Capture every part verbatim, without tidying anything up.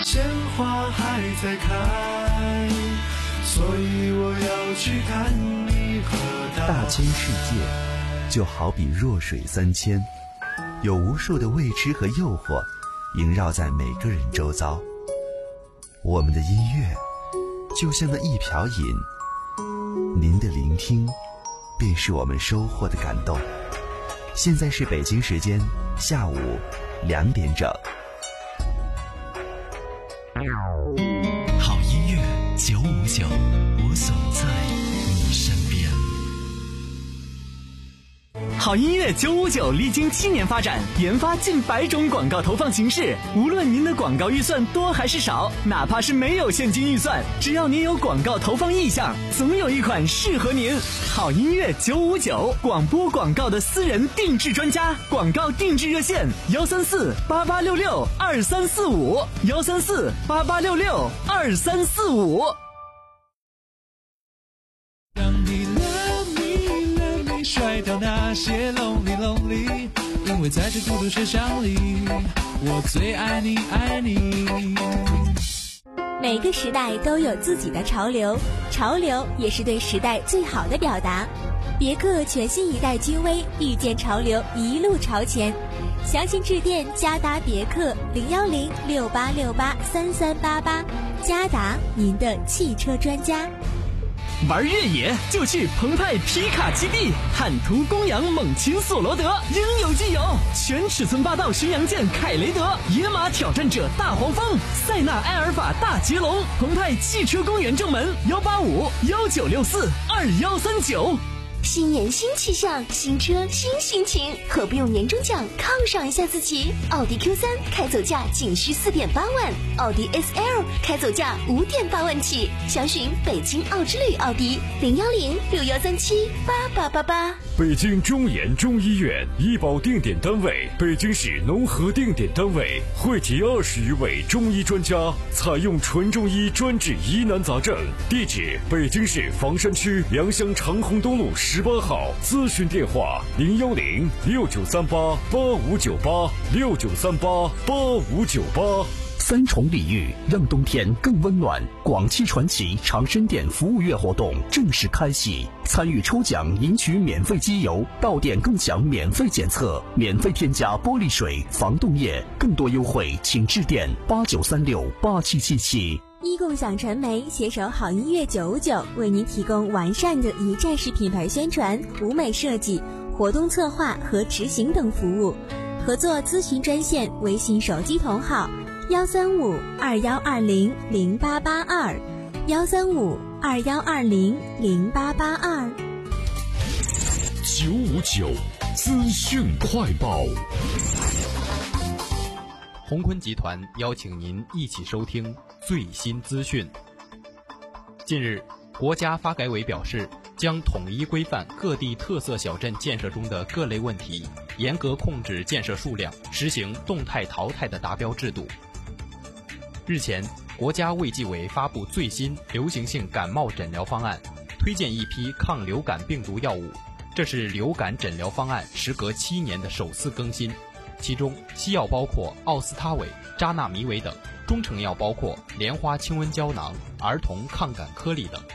鲜花还在开，所以我要去看你和他。 大千世界就好比弱水三千，有无数的未知和诱惑萦绕在每个人周遭。我们的音乐就像那一瓢饮，您的聆听便是我们收获的感动。现在是北京时间下午两点整。 好音乐九五九，我总在你身边。 好音乐九五九历经七年发展，研发近百种广告投放形式。无论您的广告预算多还是少，哪怕是没有现金预算，只要您有广告投放意向，总有一款适合您。好音乐九五九，广播广告的私人定制专家，广告定制热线：幺三四八八六六二三四五，幺三四八八六六二三四五。 甩掉那些 lonely lonely， 因为在这孤独学校里，我最爱你爱你。 每个时代都有自己的潮流，潮流也是对时代最好的表达。别克全新一代君威，遇见潮流，一路朝前。详情致电嘉达别克零幺零六八六八三三八八，嘉达您的汽车专家。 玩越野就去澎湃皮卡基地，汉途、公羊、猛禽、索罗德，应有尽有。全尺寸霸道巡洋舰凯雷德，野马挑战者大黄蜂，塞纳埃尔法大捷龙。澎湃汽车公园正门幺八五幺九六四二幺三九。 新年新气象，新车新心情，何不用年终奖犒赏一下自己？奥迪 Q 三 开走价仅需四点八万，奥迪 S L 开走价五点八万起。详询北京奥之旅奥迪零幺零六幺三七八八八八。 北京中研中医院医保定点单位，北京市农合定点单位，汇集二十余位中医专家，采用纯中医专治疑难杂症。地址：北京市房山区良乡长虹东路十八号。咨询电话：零幺零六九三八八五九八六九三八八五九八。 三重礼遇，让冬天更温暖。广汽传祺长生店服务月活动正式开启，参与抽奖赢取免费机油，到店更享免费检测，免费添加玻璃水、防冻液。更多优惠请致电八九三六八七七七。 一共享传媒携手好音乐九五九，为您提供完善的一站式品牌宣传、舞美设计、活动策划和执行等服务。合作咨询专线：微信手机同号幺三五二幺二零零八八二，幺三五二幺二零零八八二。 九五九资讯快报。 鸿坤集团邀请您一起收听最新资讯。近日，国家发改委表示，将统一规范各地特色小镇建设中的各类问题，严格控制建设数量，实行动态淘汰的达标制度。日前，国家卫计委发布最新流行性感冒诊疗方案，推荐一批抗流感病毒药物，这是流感诊疗方案时隔七年的首次更新。其中，西药包括奥司他韦、扎纳米韦等，中成药包括莲花清瘟胶囊、儿童抗感颗粒等。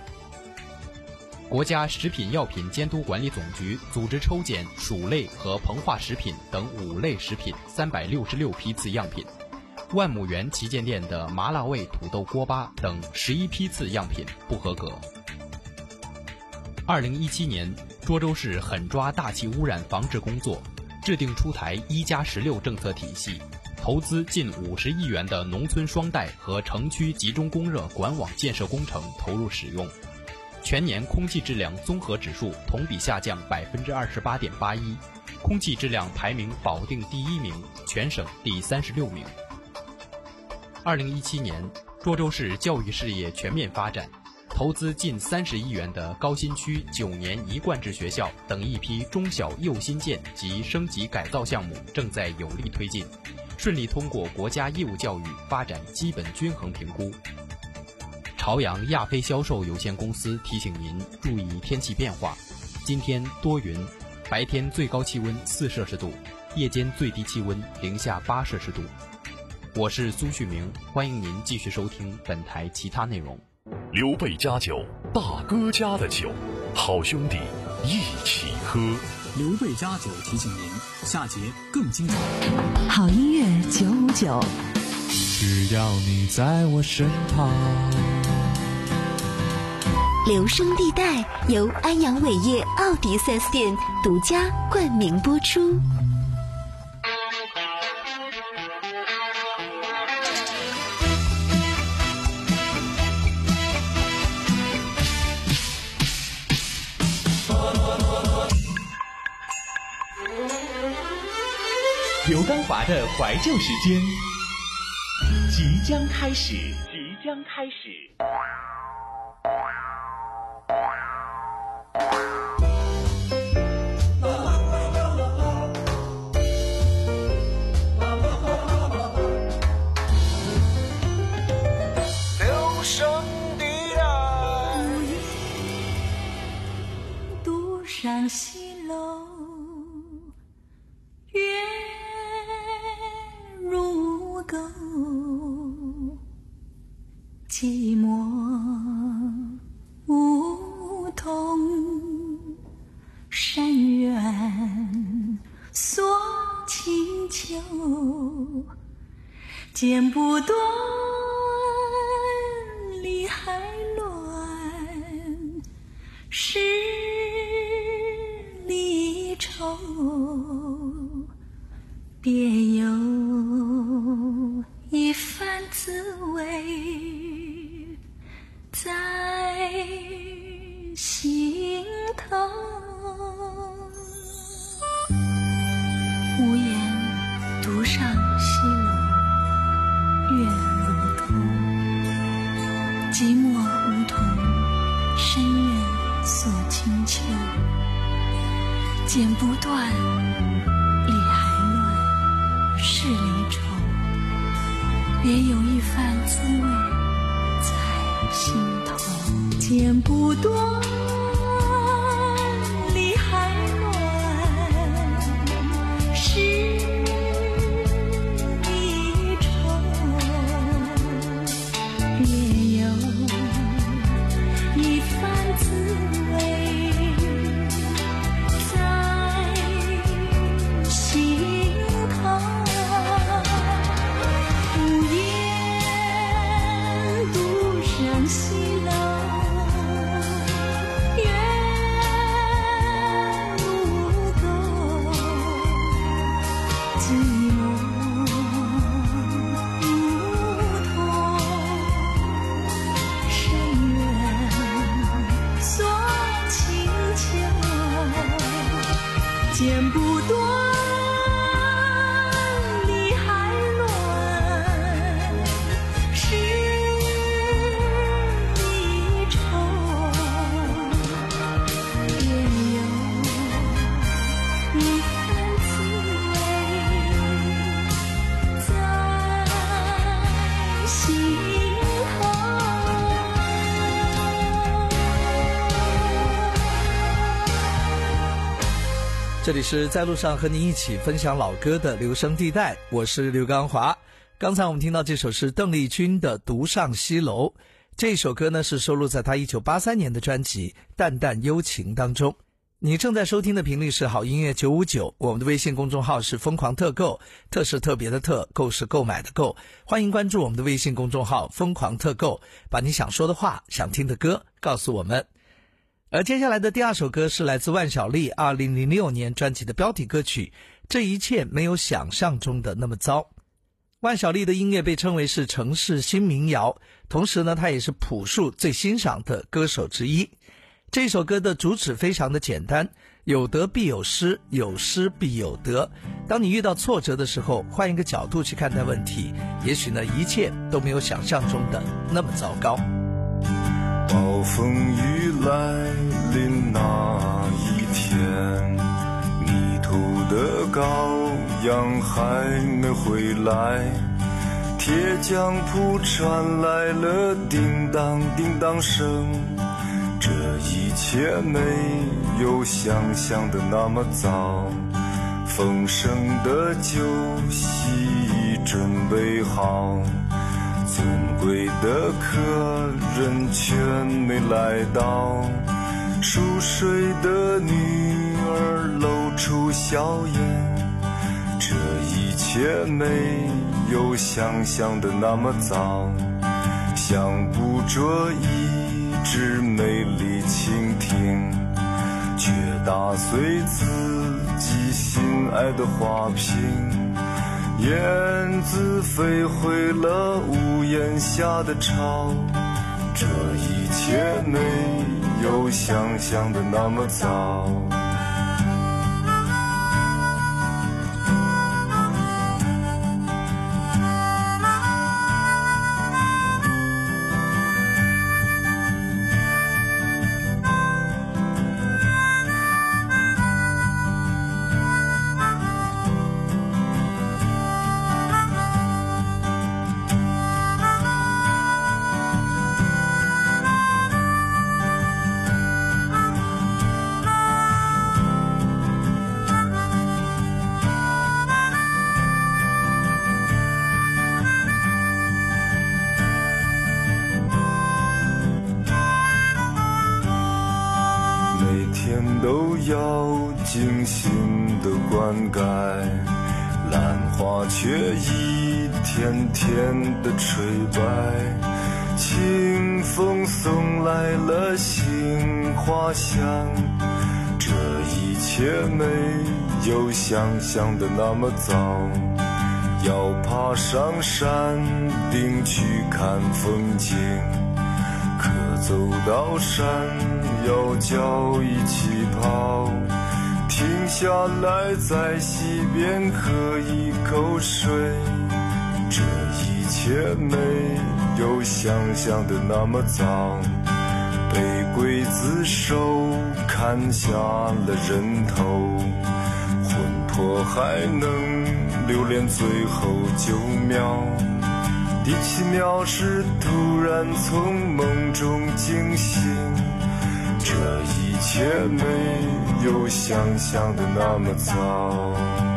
国家食品药品监督管理总局组织抽检薯类和膨化食品等五类食品三百六十六批次样品，万亩园旗舰店的麻辣味土豆锅巴等十一批次样品不合格。二零一七年，涿州市狠抓大气污染防治工作，制定出台一加十六政策体系，投资近五十亿元的农村双带和城区集中供热管网建设工程投入使用。全年空气质量综合指数同比下降百分之二十八点八一，空气质量排名保定第一名，全省第三十六名。二零一七年，涿州市教育事业全面发展，投资近三十亿元的高新区九年一贯制学校等一批中小幼新建及升级改造项目正在有力推进，顺利通过国家义务教育发展基本均衡评估。朝阳亚非销售有限公司提醒您注意天气变化，今天多云，白天最高气温四摄氏度，夜间最低气温零下八摄氏度。 我是苏旭明，欢迎您继续收听本台其他内容。 刘备家酒，大哥家的酒，好兄弟一起喝。 刘备家酒提醒您，下节更精彩。 好音乐九五九， 只要你在我身旁。 留声地带由安阳伟业奥迪 四 S 店独家冠名播出。 刘刚华的怀旧时间即将开始，即将开始。 留声地带， 独上西楼，月如钩，寂寞梧桐，山远锁清秋，剪不断理还乱，十里愁，别有一番滋味在心头。无言独上西楼，月如钩，寂寞梧桐，深院锁清秋，剪不断理还乱，是离愁，别有一番滋味在心头。剪不断理还乱，是离愁，别有一番滋味在心头。无言独上西楼，月如钩，寂寞梧桐，深院锁清秋，剪不断理还乱，是离愁，别有一番滋味在心头。 这里是在路上和您一起分享老歌的留声地带，我是刘刚华。刚才我们听到这首是邓丽君的《独上西楼》，这首歌呢是收录在她一九八三年的专辑《淡淡幽情》当中。你正在收听的频率是好音乐九五九，我们的微信公众号是疯狂特购，特是特别的特，购是购买的购，欢迎关注我们的微信公众号疯狂特购，把你想说的话、想听的歌告诉我们。而接下来的第二首歌是来自万晓利二零零六年专辑的标题歌曲《这一切没有想象中的那么糟》。万晓利的音乐被称为是城市新民谣，同时呢，他也是朴树最欣赏的歌手之一。这首歌的主旨非常的简单，有得必有失，有失必有得。当你遇到挫折的时候，换一个角度去看待问题，也许呢，一切都没有想象中的那么糟糕。 暴风雨来临那一天，迷途的羔羊还没回来，铁匠铺传来了叮当叮当声，这一切没有想象的那么糟，丰盛的酒席准备好，尊贵的客人全没来到，熟睡的女儿露出笑颜，这一切没有想象的那么糟，想捕捉一只美丽蜻蜓，却打碎自己心爱的花瓶，燕子飞回了屋檐下的巢，这一切没有想象的那么糟。都要精心的灌溉，兰花却一天天的垂败，清风送来了杏花香，这一切没有想象的那么糟，要爬上山顶去看风景，可走到山要脚一起跑，停下来在溪边喝一口水，这一切没有想象的那么糟，被刽子手砍下了人头，魂魄还能留恋最后九秒，第七秒是突然从梦中惊醒，这一切没有想象的那么糟。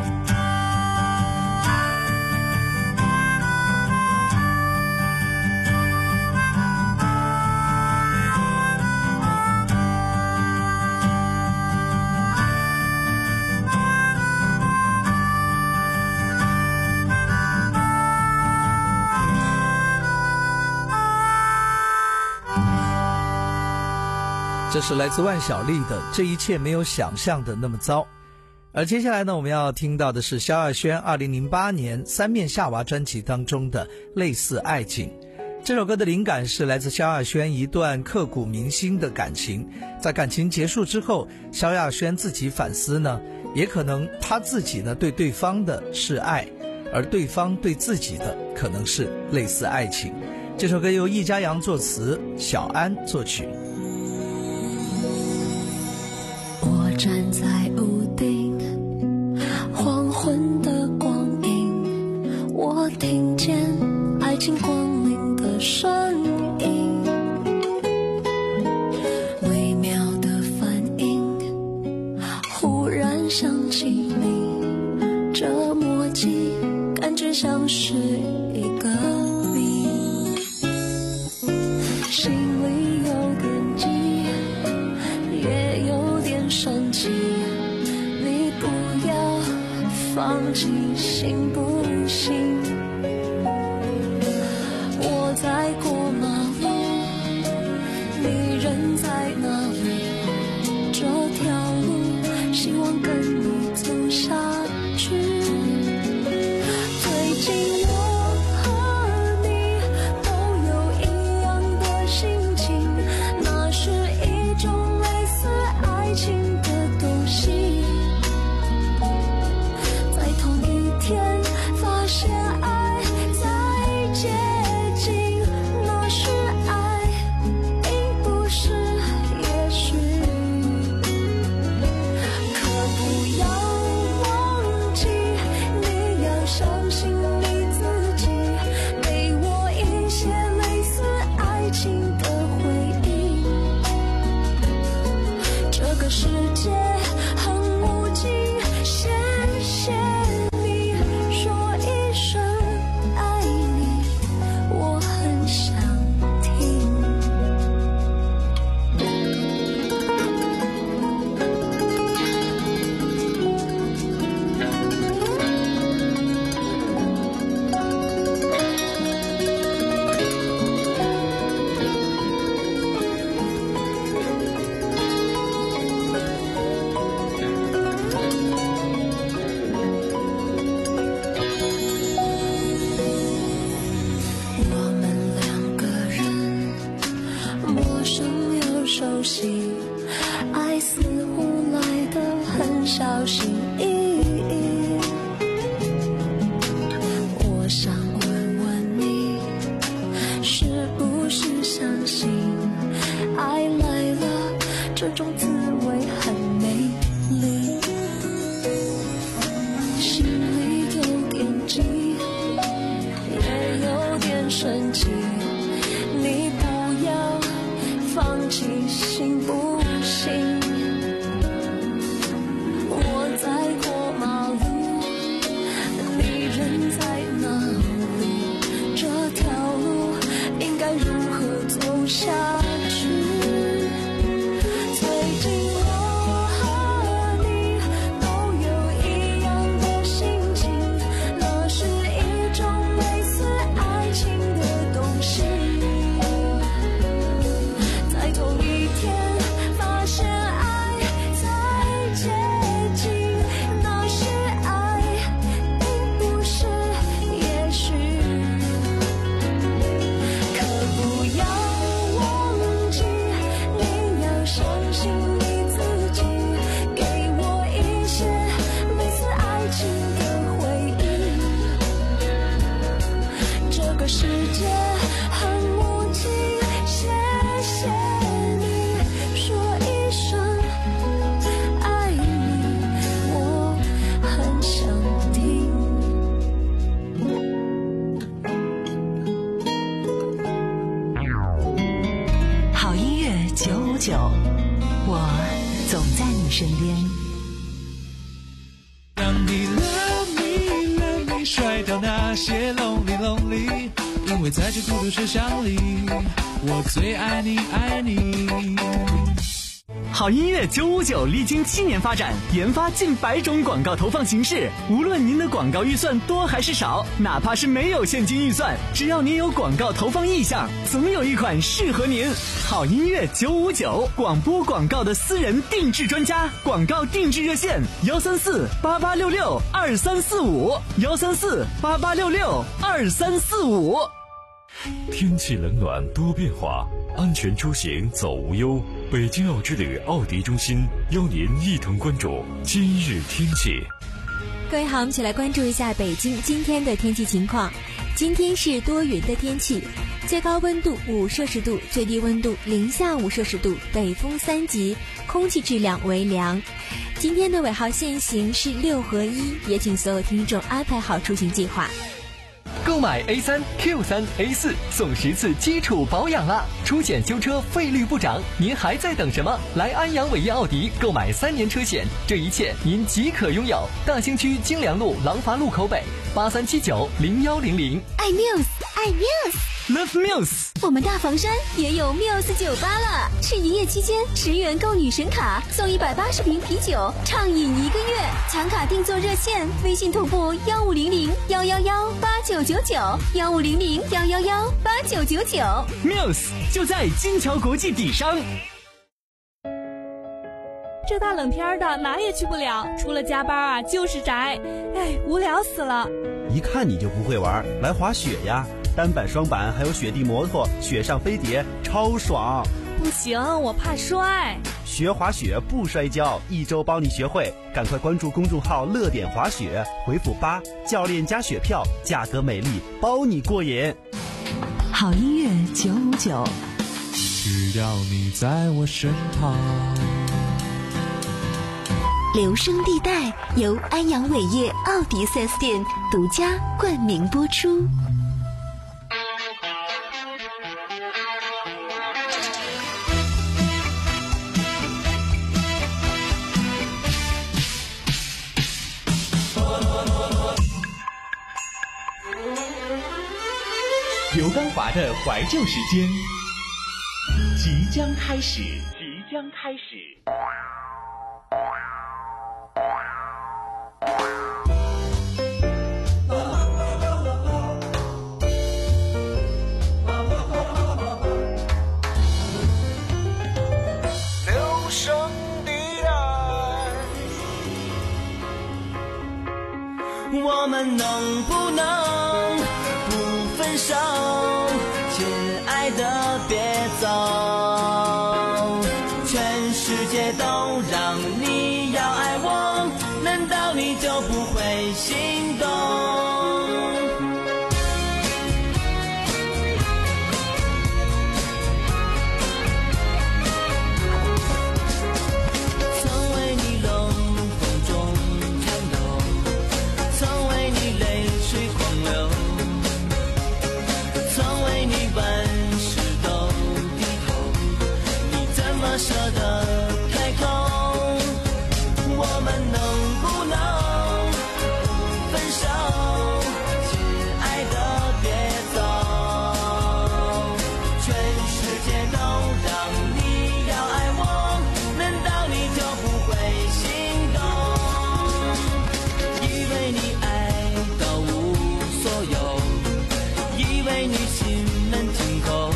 这是来自万晓利的《这一切没有想象的那么糟》。而接下来呢，我们要听到的是萧亚轩二零零八年三面夏娃专辑当中的《类似爱情》。这首歌的灵感是来自萧亚轩一段刻骨铭心的感情，在感情结束之后，萧亚轩自己反思呢，也可能他自己呢对对方的是爱，而对方对自己的可能是类似爱情。这首歌由易家扬作词，小安作曲。 我站在屋顶，黄昏的光影，我听见爱情光临的声音，微妙的反应，忽然想起你，这默契感觉像是一个谜，心里有点急，也有点生气，你不要放弃行不行？我在过马路，你人在哪里？这条路希望跟你走下去。最近我和你都有一样的心情，那是一种类似爱情的东西，在同一天这种滋味很美丽，心里有点急，也有点生气，你不要放弃，行不行？我在过马路，你人在哪里？这条路应该如何走下去？ 身边。 让你 love me let me 甩掉那些 lonely lonely， 因为在这孤独世上里，我最爱你爱你。 好音乐九五九历经七年发展，研发近百种广告投放形式。无论您的广告预算多还是少，哪怕是没有现金预算，只要您有广告投放意向，总有一款适合您。好音乐九五九，广播广告的私人定制专家，广告定制热线：幺三四八八六六二三四五，幺三四八八六六二三四五。 天气冷暖多变化，安全出行走无忧。北京奥之旅奥迪中心邀您一同关注今日天气。 各位好，我们一起来关注一下北京今天的天气情况。今天是多云的天气，最高温度五摄氏度，最低温度零下五摄氏度，北风三级，空气质量为良。今天的尾号限行是六合一，也请所有听众安排好出行计划。 购买 A 三 Q 三 A 四送十次基础保养啦！出险修车费率不涨，您还在等什么？来安阳伟业奥迪购买三年车险，这一切您即可拥有。大兴区京良路廊坊路口北，八三七九零幺零零。 爱 Muse， 爱 Muse，Love Muse。 我们大房山也有 Muse 酒吧了，是营业期间十元购女神卡送一百八十瓶啤酒，畅饮一个月。抢卡定做热线，微信同步幺五零零幺幺幺八九九九，幺五零零幺幺幺八九九九。 Muse 就在金桥国际底商。 这大冷天的哪也去不了，除了加班啊就是宅，哎，无聊死了。 一看你就不会玩，来滑雪呀，单板双板还有雪地摩托，雪上飞碟超爽。 不行，我怕摔。 学滑雪不摔跤，一周帮你学会，赶快关注公众号乐点滑雪，回复八，教练加雪票，价格美丽，包你过瘾。 好音乐九五九， 只要你在我身旁。 留声地带由安阳伟业奥迪 四 S 店独家冠名播出。 刘刚华的怀旧时间即将开始，即将开始。 留声地带， 我们能不能不分手？亲爱的别走，全世界都让你要爱我，难道你就不会心动？ 能停口，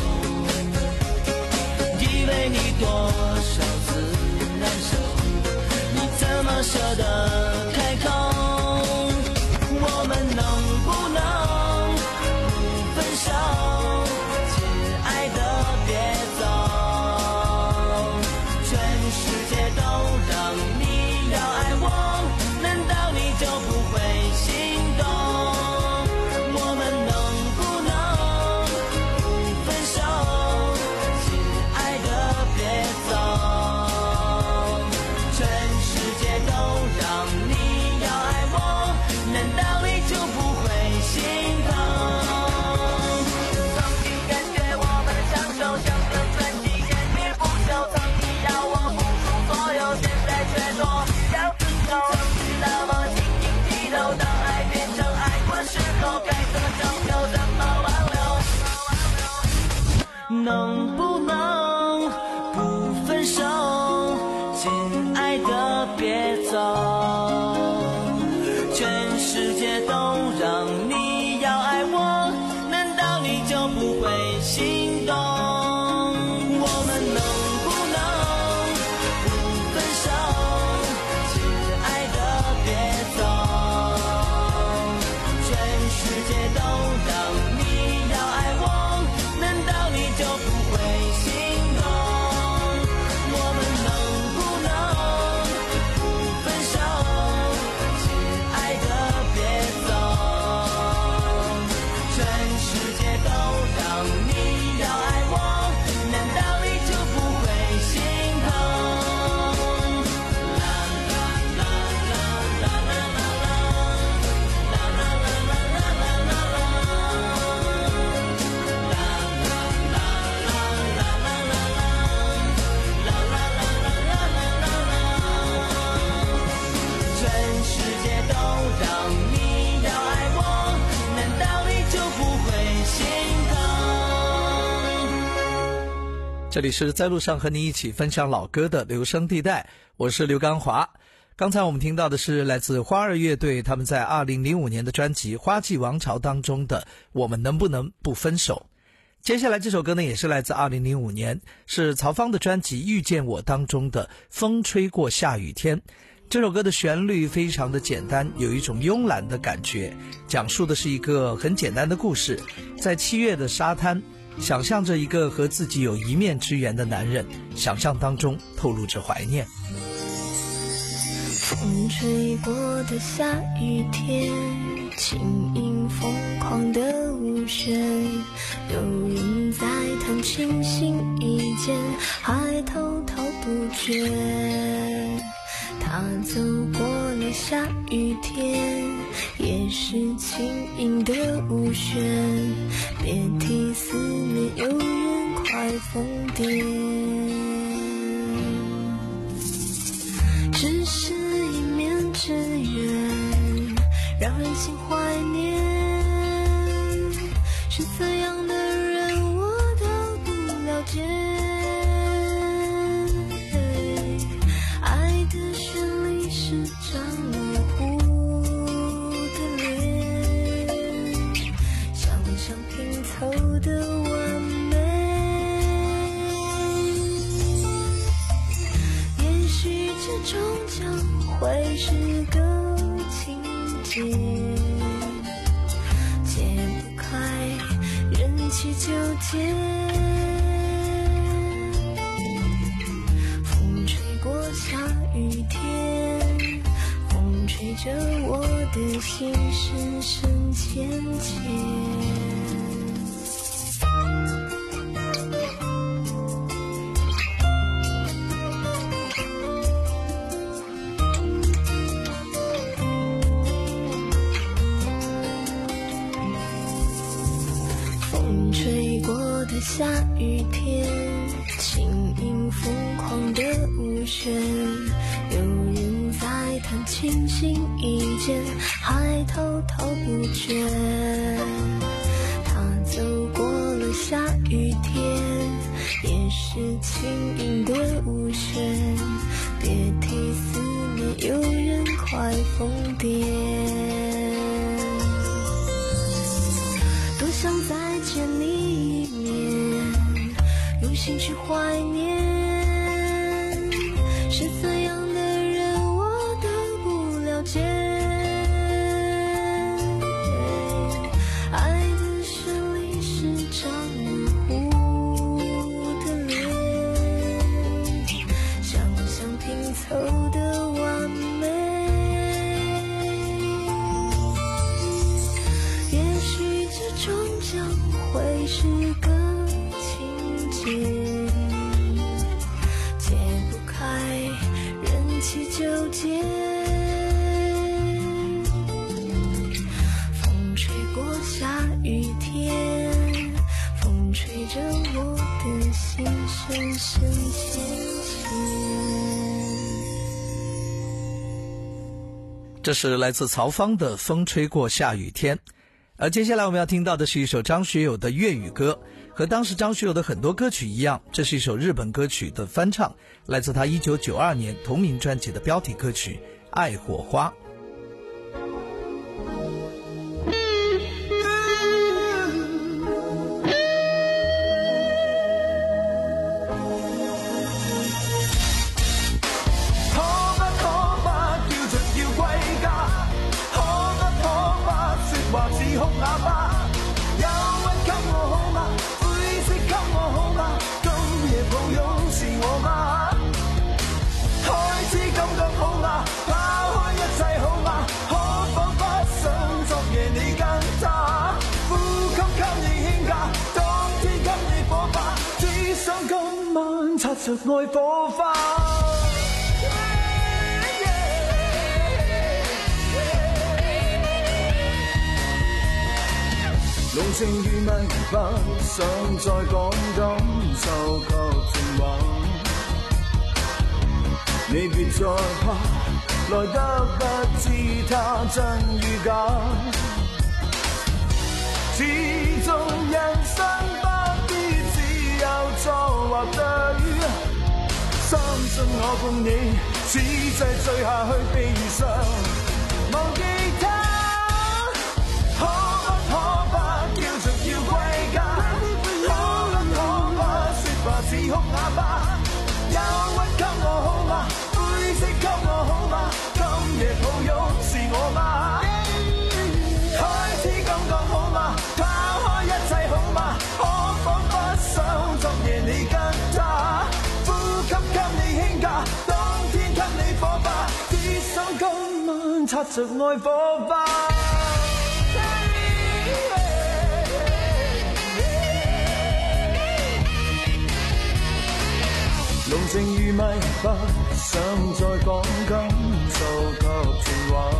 以为你多少次难受，你怎么舍得开口？我们能不能不分手？亲爱的别走，全世界都让你要爱我，难道你就不会心动？我们能不能不分手？亲爱的别走，全世界都让你要爱我，难道你就不会心疼？曾经感觉我们的相守像根传奇，坚持不朽，曾经要我付出所有，现在却说要自由。曾经那么轻易低头，当爱变成爱过时候，该怎么拯救，怎么挽留？能不能不分手？亲爱的别走，全世界都让你要爱我，难道你就不会心动？我们能不能不分手？亲爱的别走，全世界都让你要爱我，难道你就不会心动？我们能不能不分手？亲爱的别走，全世界都让你要爱我，难道你就不会心疼？啦啦啦啦啦啦啦啦啦啦啦啦啦啦啦全世界都让你要爱我，难道你就不会心疼？ 这里是在路上和你一起分享老歌的留声地带，我是刘刚华。刚才我们听到的是来自花儿乐队他们在二零零五年的专辑《花季王朝》当中的《我们能不能不分手》。接下来这首歌呢，也是来自二零零五年，是曹芳的专辑《遇见我》当中的《风吹过下雨天》。这首歌的旋律非常的简单，有一种慵懒的感觉，讲述的是一个很简单的故事，在七月的沙滩，想象着一个和自己有一面之缘的男人，想象当中透露着怀念。 风吹过的下雨天，轻盈疯狂的舞旋，有人在弹琴心一间，还滔滔不绝。他走过了下雨天，也是轻盈的舞旋，别提思念有人快疯癫。只是一面之缘，让人心怀念，是怎样的人我都不了解。爱的旋律是张模糊的脸，想象拼凑的完美。也许这终将会是个情节，解不开人气纠结。风吹过下雨天，风吹着我的心深深浅浅。下雨天，轻盈疯狂的舞旋，有人在弹琴心一间，还滔滔不绝。他走过了下雨天，也是轻盈的舞旋，别提思念有人快疯癫。多想再见你一心去怀念，是怎样的人我都不了解。爱的旋律是张模糊的脸，想象拼凑的完美。也许这终将会是个情节，解不开人气纠结。风吹过下雨天，风吹着我的心深深浅浅。 这是来自曹芳的《风吹过下雨天》。而接下来我们要听到的是一首张学友的粤语歌，和当时张学友的很多歌曲一样，这是一首日本歌曲的翻唱，来自他一九九二年同名专辑的标题歌曲《爱火花》。 擦着愛火花，濃情如蜜，不想再講感受及情話。你別再怕，來得不知它真與假。始終人生不必只有錯或對。相信我共你，此際醉下去被遇上，忘記他，可不可不叫着要歸家？可不可不說話似哭啞巴？憂鬱給我好嗎？灰色給我好嗎？今夜抱擁是我嗎？開始感覺好嗎？拋開一切好嗎？可彷彿想昨夜你跟他。給你輕價，當天給你火花，只想今晚擦着愛火花。濃情如蜜，不想再講感受及情話。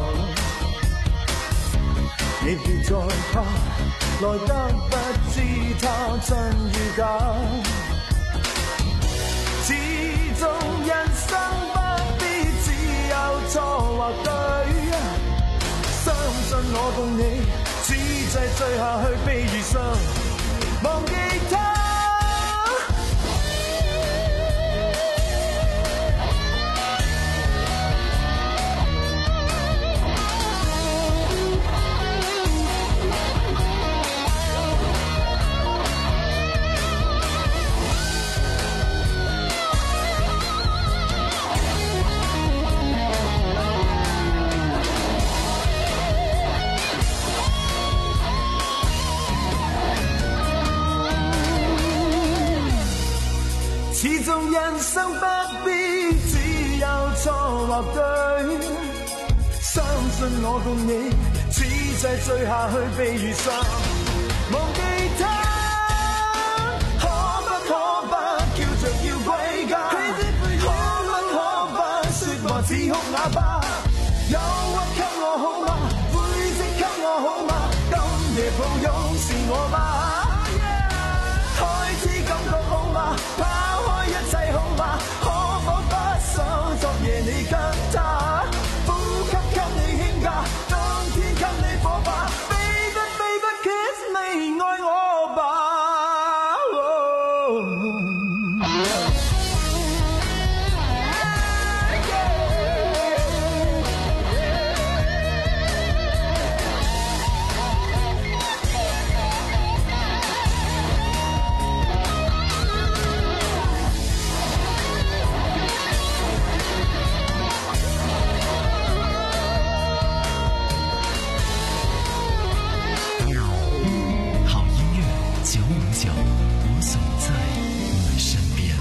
你別再怕，來得不知它真與假。始終人生不必只有錯或對，相信我共你，此際醉下去被遇上，忘記他。始終人生不必只有錯或對，相信我共你，此際醉下去被遇上，忘記他，可不可不叫着要歸家？可不可不說話似哭啞巴？憂鬱給我好嗎？灰色給我好嗎？今夜抱擁是我嗎？開始感覺好嗎？拋開一切好嗎？可否不想昨夜你跟他，呼吸給你輕價，當天給你火花。Baby baby kiss me， 愛我吧。 总在你身边。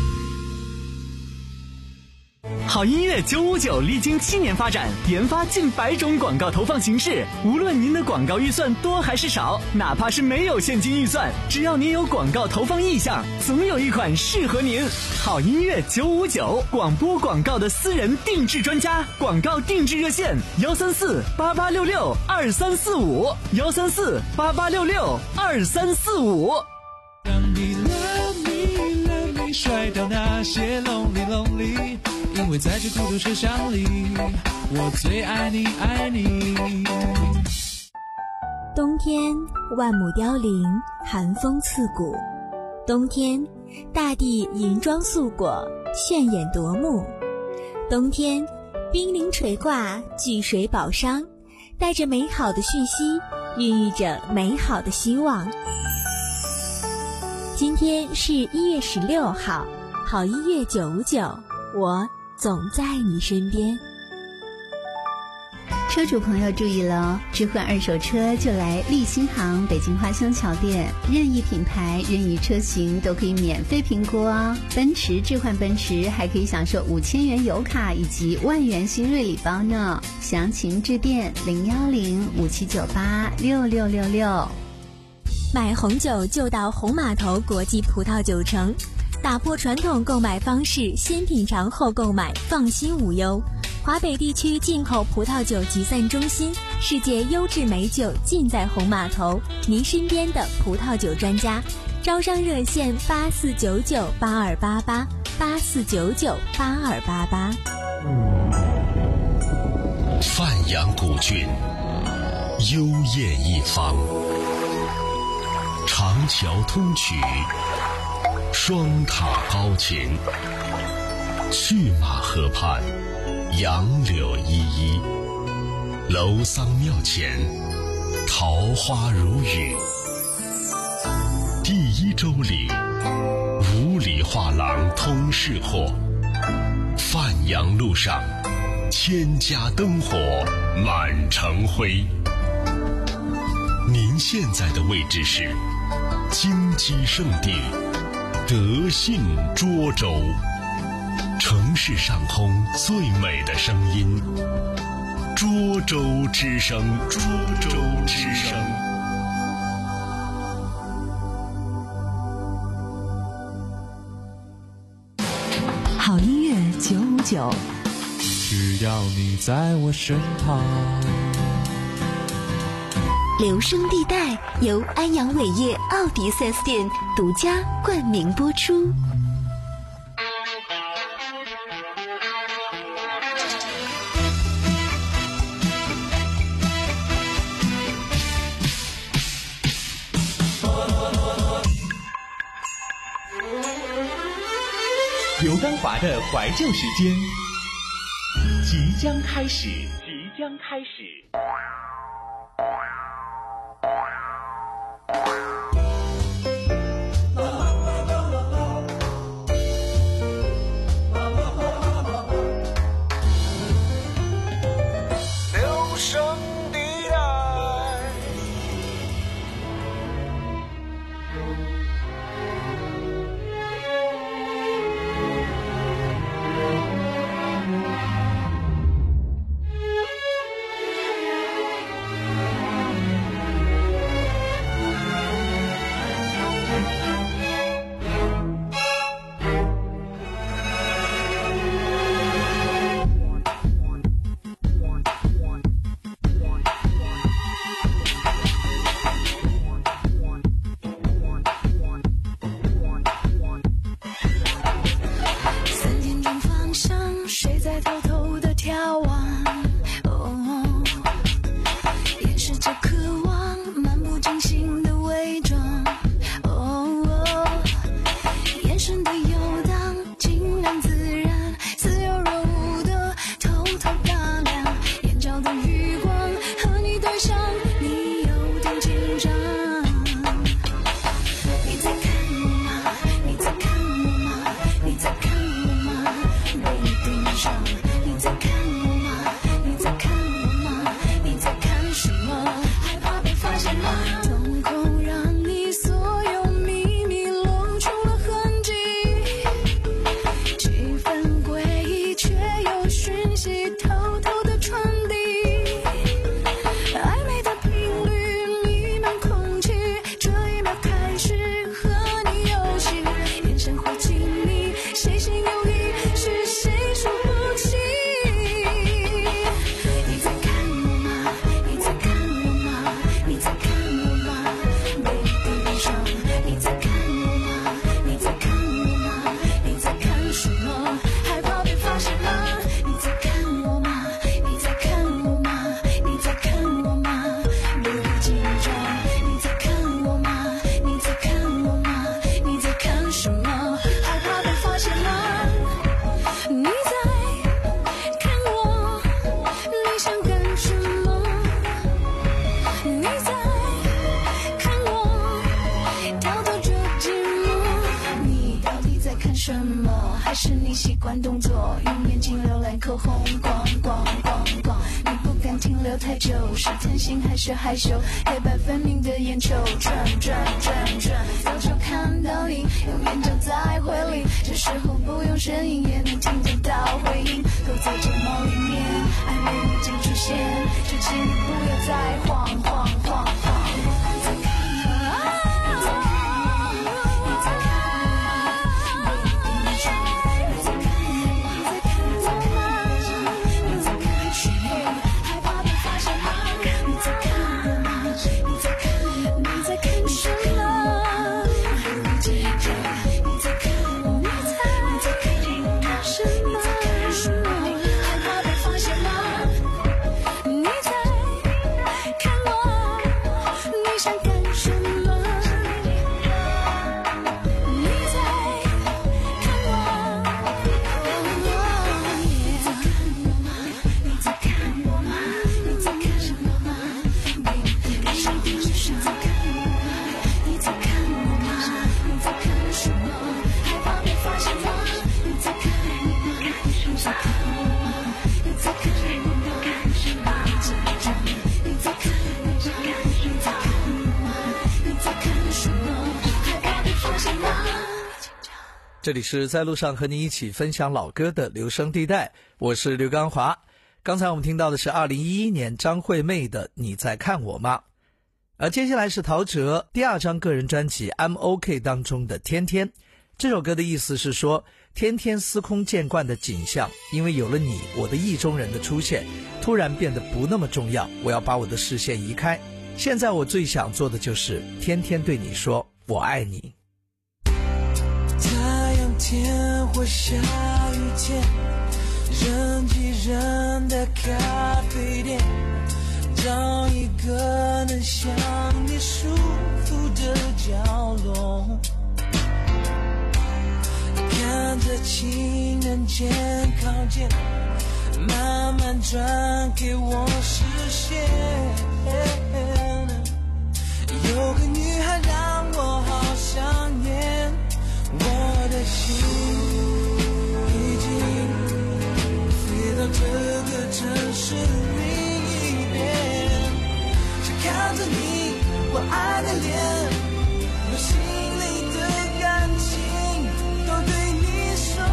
好音乐九五九历经七年发展，研发近百种广告投放形式。无论您的广告预算多还是少，哪怕是没有现金预算，只要您有广告投放意向，总有一款适合您。好音乐九五九，广播广告的私人定制专家，广告定制热线：幺三四八八六六二三四五，幺三四八八六六二三四五。 让你 love me love me 甩掉那些 lonely lonely， 因为在这孤独车厢里，我最爱你爱你。 冬天万亩凋零，寒风刺骨。冬天大地银装素裹，炫眼夺目。冬天冰凌垂挂，巨水宝商，带着美好的讯息，孕育着美好的希望。今天是一月十六号，好音乐九五九，我总在你身边。 车主朋友注意了，置换二手车就来立新行北京花乡桥店，任意品牌任意车型都可以免费评估哦。奔驰置换奔驰还可以享受五千元油卡以及万元新锐礼包呢，详情致电零幺零五七九八六六六六。 买红酒就到红码头国际葡萄酒城，打破传统购买方式，先品尝后购买，放心无忧。华北地区进口葡萄酒集散中心，世界优质美酒尽在红码头，您身边的葡萄酒专家。招商热线八四九九八二八八八四九九八二八八。 范阳古郡，幽艳一方，长桥通衢，双塔高擎，去马河畔，杨柳依依，楼桑庙前，桃花如雨。第一州里，五里画廊通市货，范阳路上，千家灯火满城辉。您现在的位置是金鸡圣地德信涿州，城市上空最美的声音，涿州之声，涿州之声。 好音乐九五九， 只要你在我身旁。 留声地带由安阳伟业奥迪 四 S 店独家冠名播出。 刘刚华的怀旧时间即将开始，即将开始。 留声地带。 什么？还是你习惯动作，用眼睛浏览口红，逛逛逛逛。你不敢停留太久，是贪心还是害羞？黑白分明的眼球转转转转，早就看到你，用眼角在回礼，这时候不用声音也能听得到回应。都在这梦里面，暧昧已经出现，就请你不要再晃晃晃晃。 这里是在路上和你一起分享老歌的留声地带，我是刘刚华。刚才我们听到的是二零一一年张惠妹的《你在看我吗》，而接下来是陶喆第二张个人专辑 I'm OK 当中的《天天》。这首歌的意思是说，天天司空见惯的景象，因为有了你，我的意中人的出现，突然变得不那么重要，我要把我的视线移开。现在我最想做的就是天天对你说我爱你。 太阳天或下雨天，人挤人的咖啡店，找一个能像你舒服的角落，看着情人节靠近，慢慢转给我视线。有个女孩让我好想念，我的心已经飞到这个城市另一边，只看着你我爱的脸，我心里的感情都对你说。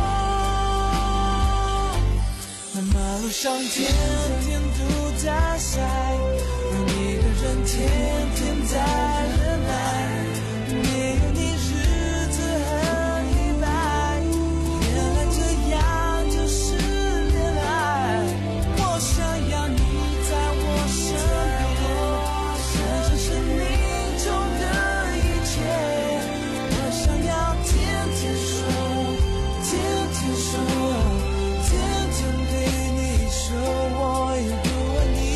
那马路上天天都在晒，而你的人天天在忍耐，没有你日子很一般，原来这样就是恋爱。我想要你在我身边，享受生命中的一切，我想要天天说，天天说，天天对你说我有多爱你。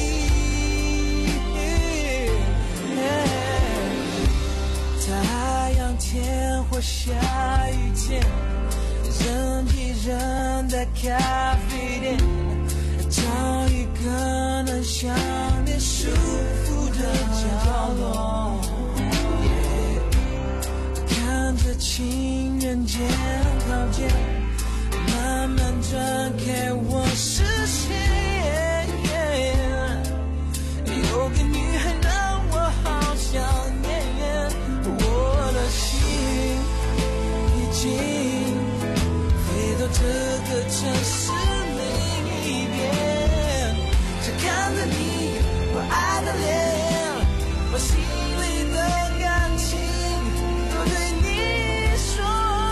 太阳天或下雨天，人挤人的咖啡店，找一个能像你舒服的角落，看着情人节靠近，慢慢转开我视线。有个女孩让我好想念，我的心已经飞到这个城市另一边，只看着你我爱的脸，我心里的感情都对你说。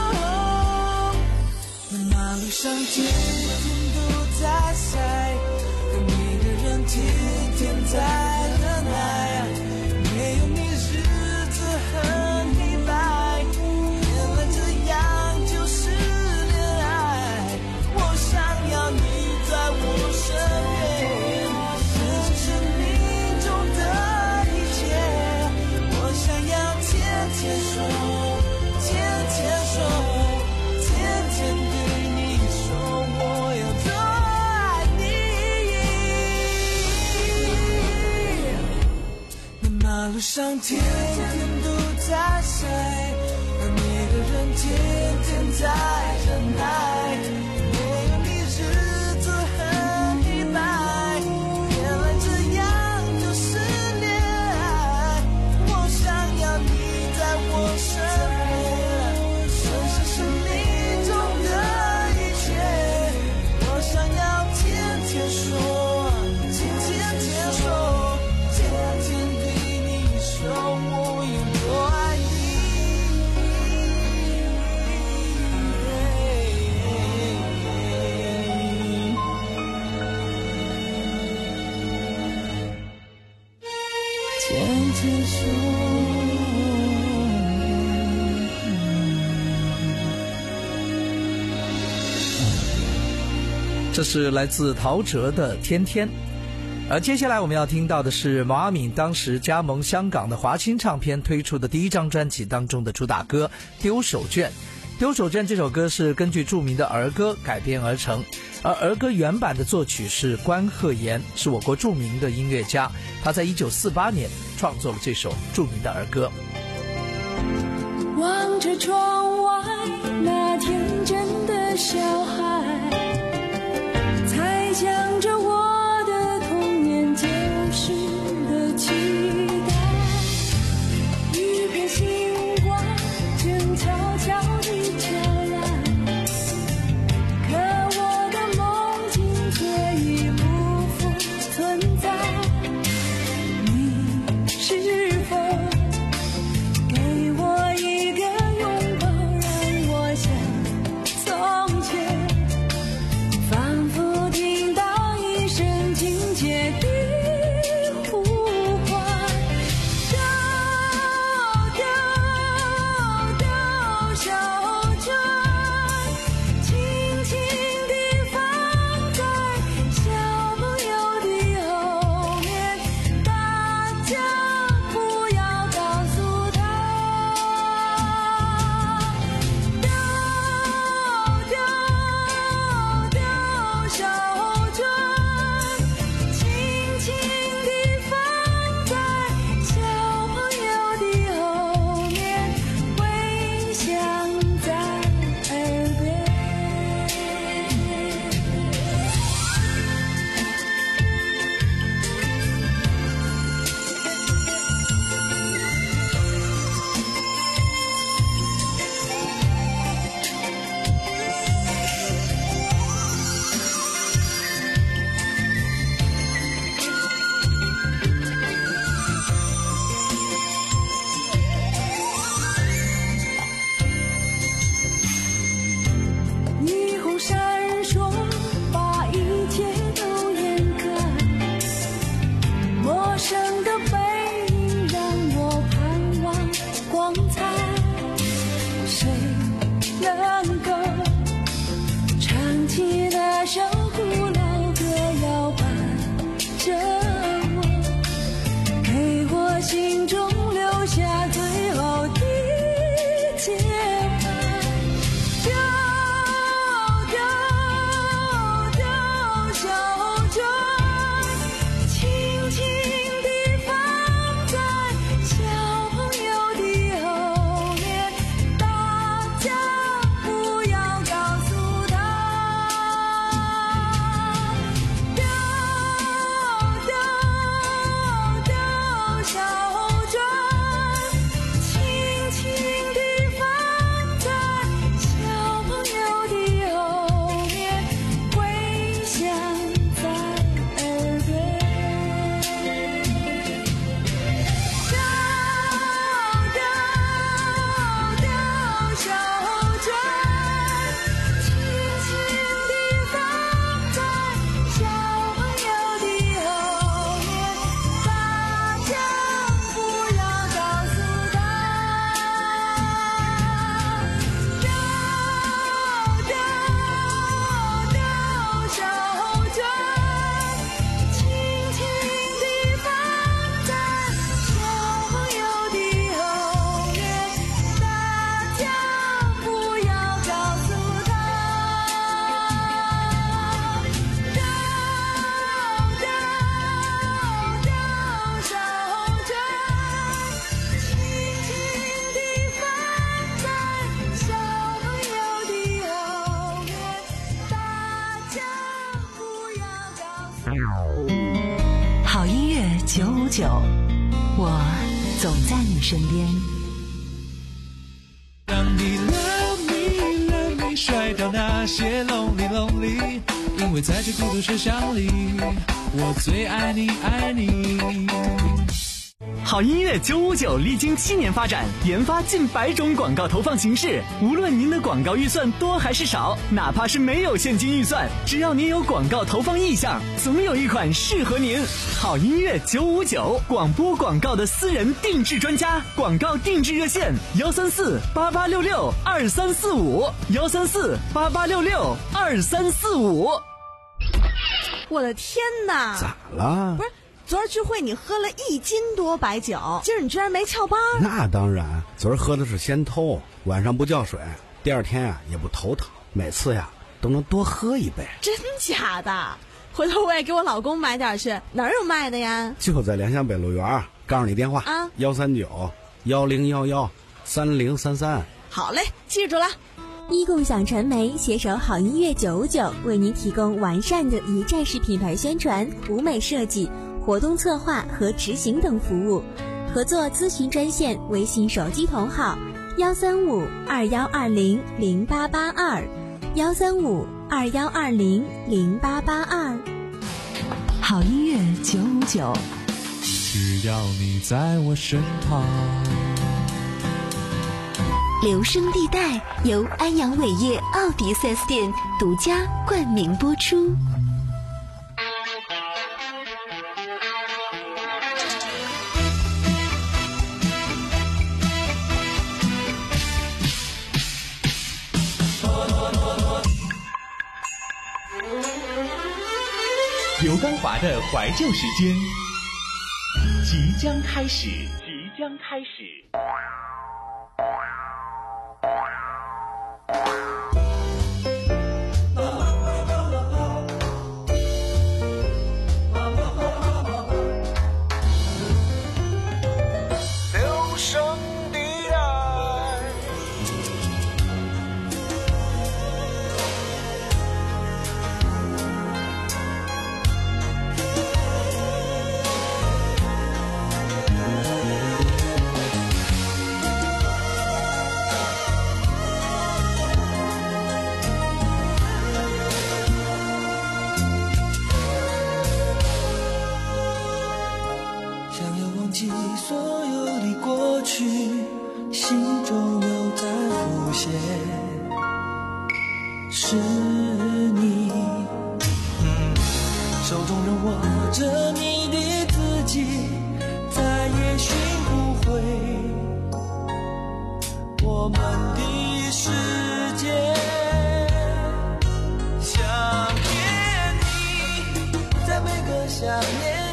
那马路上天天都在晒，可每个人天天在忍耐，没有你日子很明白，原来这样就是恋爱。我想要你在我身边，这是生命中的一切，我想要天天说，天天说，天天对你说我有多爱你。那马路上天天都在晒，而每个人天天在这是来自陶喆的《天天》。而接下来我们要听到的是毛阿敏当时加盟香港的华星唱片推出的第一张专辑当中的主打歌《丢手绢》。丢手绢这首歌是根据著名的儿歌改编而成，而儿歌原版的作曲是关鹤岩，是我国著名的音乐家，他在一九四八年创作了这首著名的儿歌。 望着窗外那天真的小孩，猜想着我的童年旧时的期待，一片星光正悄悄地飘来，可我的梦境却已不复存在。你是否给我一个拥抱，让我像从前仿佛听到一声亲切的呼唤，丢丢丢手绢，轻轻地放在小朋友的后面，大家不要告诉他。丢丢丢手绢，轻轻地放在小朋友的后面，回响在耳边。霓虹闪烁，把一切都掩盖，陌生的背影让我盼望光彩。谁能够唱起那首古老歌，摇摆着我，给我心中留下最后的节拍。丢丢丢手绢，轻轻地放在小朋友的后面，大家不要告诉他。丢丢丢手绢，轻轻地放在小朋友的后面，回响在耳边。丢丢丢手绢，轻轻地放在小朋友的后面，大家不要告诉他。丢丢丢手绢，轻轻地放在小朋友的后面，大家不要告诉他。丢丢丢手绢，轻轻地放在小朋友的后面，大家不要告诉。 好音乐九五九，我总在你身边。 让你 love me love me 甩掉那些 lonely lonely， 因为在这孤独车厢里，我最爱你爱你。 好音乐九五九历经七年发展，研发近百种广告投放形式。无论您的广告预算多还是少，哪怕是没有现金预算，只要您有广告投放意向，总有一款适合您。好音乐九五九，广播广告的私人定制专家，广告定制热线：幺三四八八六六二三四五，幺三四八八六六二三四五。 我的天哪！ 咋了？ 不是，昨儿聚会你喝了一斤多白酒，今儿你居然没翘班？ 那当然，昨儿喝的是仙偷，晚上不叫水，第二天呀、啊、也不头疼，每次呀都能多喝一杯。 真假的？回头我也给我老公买点去，哪儿有卖的呀？ 就在联想北路园，告诉你电话啊， 幺三九幺零幺幺三零三三。 好嘞，记住了。 一共享传媒携手好音乐九五九，为您提供完善的一站式品牌宣传、舞美设计、活动策划和执行等服务。合作咨询专线：微信手机同号幺三五二幺二零零八八二幺三五二幺二零零八八二。 好音乐九五九， 只要你在我身旁。 留声地带由安阳伟业奥迪 四 S 店独家冠名播出。 刘刚华的怀旧时间即将开始，即将开始。 留声地带， 想要忘记所有的过去，心中又在浮现，是你，嗯，手中仍握着你的字迹，再也寻不回我们的世界。想念你，在每个想念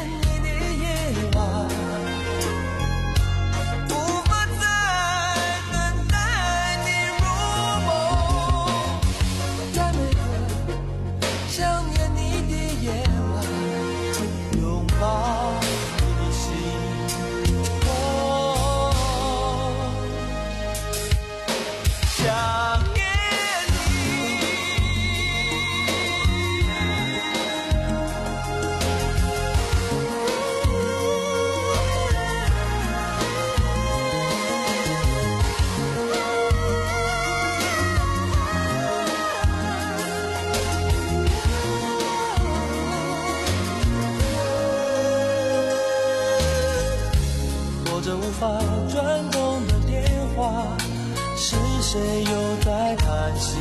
无法转动的电话，是谁又在叹息？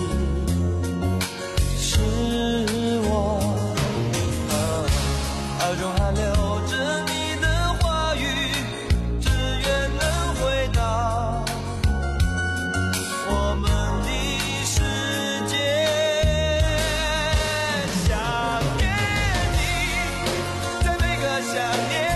是我，啊，耳中还留着你的话语，只愿能回到我们的世界。想念你，在每个想念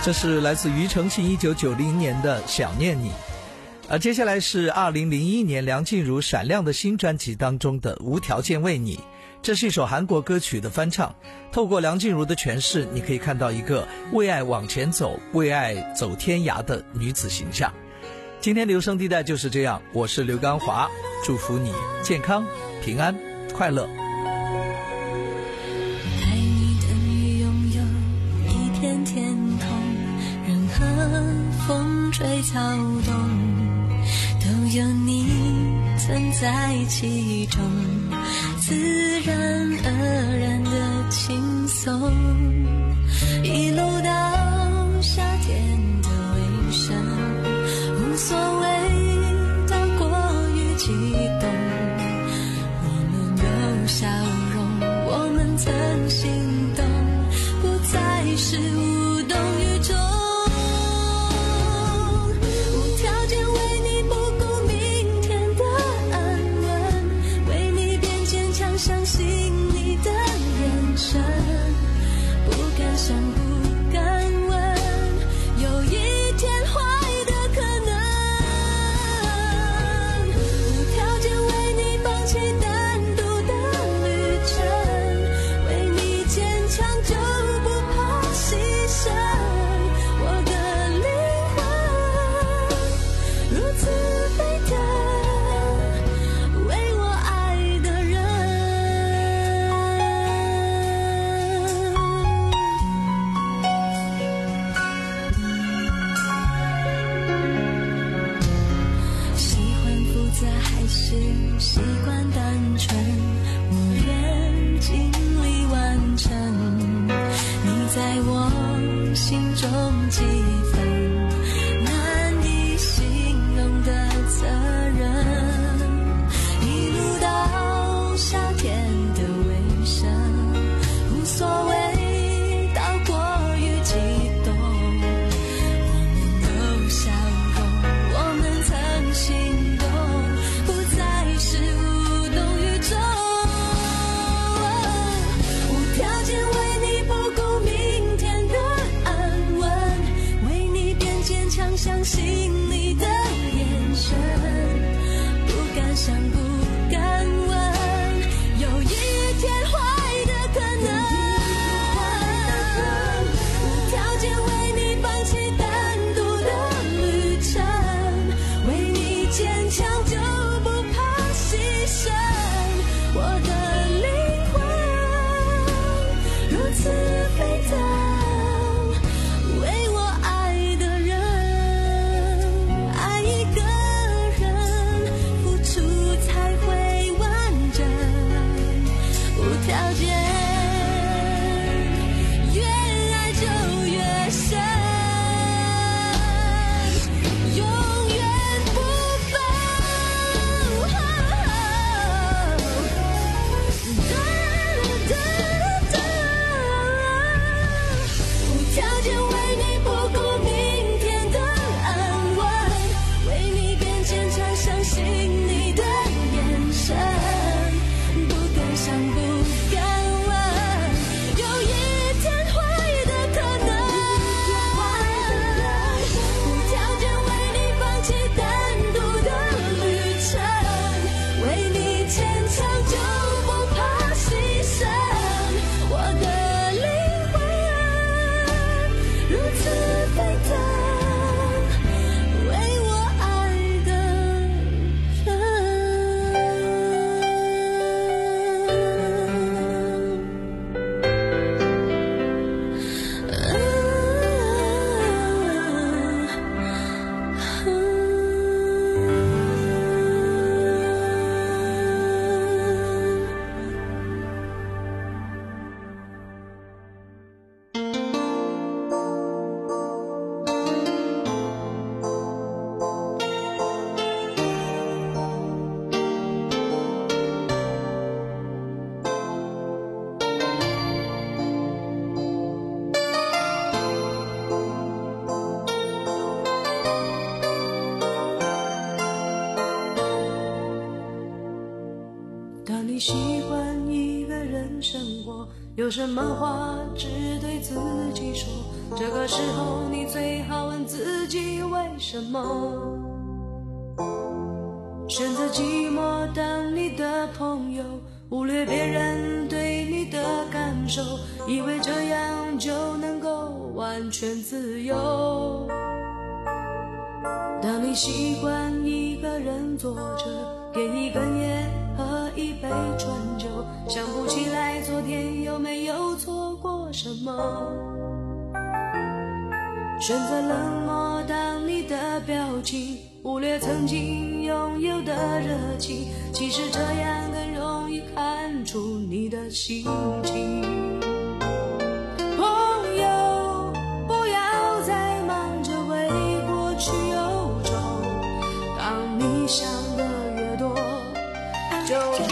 这是来自庾澄庆一九九零年的《想念你》。而接下来是二零零一年梁静茹闪亮的新专辑当中的《无条件为你》，这是一首韩国歌曲的翻唱。透过梁静茹的诠释，你可以看到一个为爱往前走、为爱走天涯的女子形象。今天留声地带就是这样，我是刘刚华，祝福你健康、平安、快乐。 爱你等于拥有一片天空，任何风吹草动都有你存在其中，自然而然的轻松，一路到夏天的尾声，无所谓到过于激动，我们有笑容，我们曾心动，不再是无动于衷。相信你的眼神，不敢想不敢问，有一天坏的可能，无条件为你放弃单独的旅程，为你坚强就不怕牺牲，我的灵魂如此沸腾，为我爱的人。还是习惯单纯，我愿尽力完成你在我心中几分难以形容的责任，一路到夏天的尾声，无所谓到过于激动，我们有笑容，我们曾心动，是无动于衷，无条件为你不顾明天的安稳，为你变坚强，相信你的眼神，不敢想不敢问，有一天坏的可能，无条件为你放弃单独的旅程，为你坚强就不怕牺牲，我的灵魂如此沸腾，为我爱的人，爱一个人付出才会完整，无条件，越爱就越深，永远不分。无条件为你不顾明天的安稳，为你变坚强，相信你的眼神，不敢想不敢问，有一天坏的可能，无条件为你放弃单独的旅程，为你坚强就不怕牺牲，我的灵魂如此沸腾，为我爱的当你习惯一个人生活，有什么话只对自己说， 这个时候你最好问自己为什么选择寂寞当你的朋友，忽略别人对你的感受，以为这样就能够完全自由。当你习惯一个人坐着，点一根烟喝一杯醇酒，想不起来昨天有没有错过什么，选择冷漠当你的表情，忽略曾经拥有的热情，其实这样更容易看出你的心情。朋友，不要再忙着为过去忧愁，当你想的越多，就